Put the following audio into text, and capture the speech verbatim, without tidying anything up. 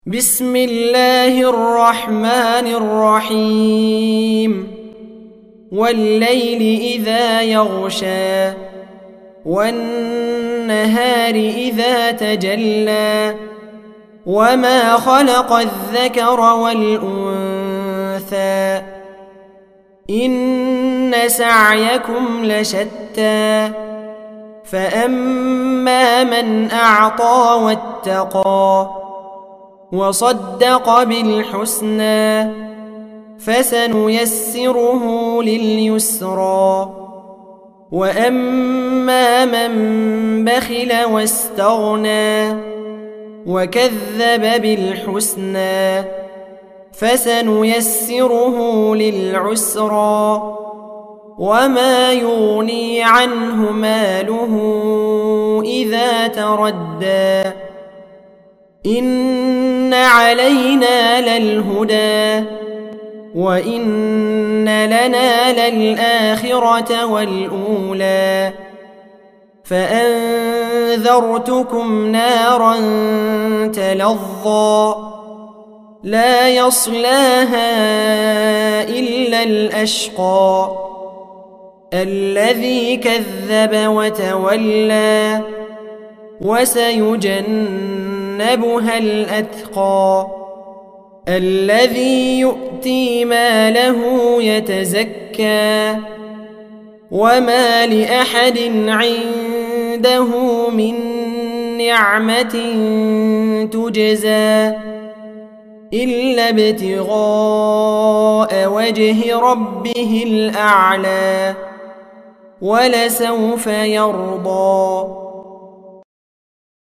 بسم الله الرحمن الرحيم والليل إذا يغشى والنهار إذا تجلى وما خلق الذكر والأنثى إن سعيكم لشتى فأما من أعطى واتقى وصدق بالحسنى فسنيسره لليسرى وأما من بخل واستغنى وكذب بالحسنى فسنيسره للعسرى وما يغني عنه ماله إذا تردى إن علينا للهدى وإن لنا للآخرة والأولى فأنذرتكم نارا تلظى لا يصلاها إلا الأشقى الذي كذب وتولى وسيجنبها الأتقى الذي يؤتي ماله يتزكى وما لأحد عنده من نعمة تجزى إلا ابتغاء وجه ربه الأعلى ولسوف يرضى.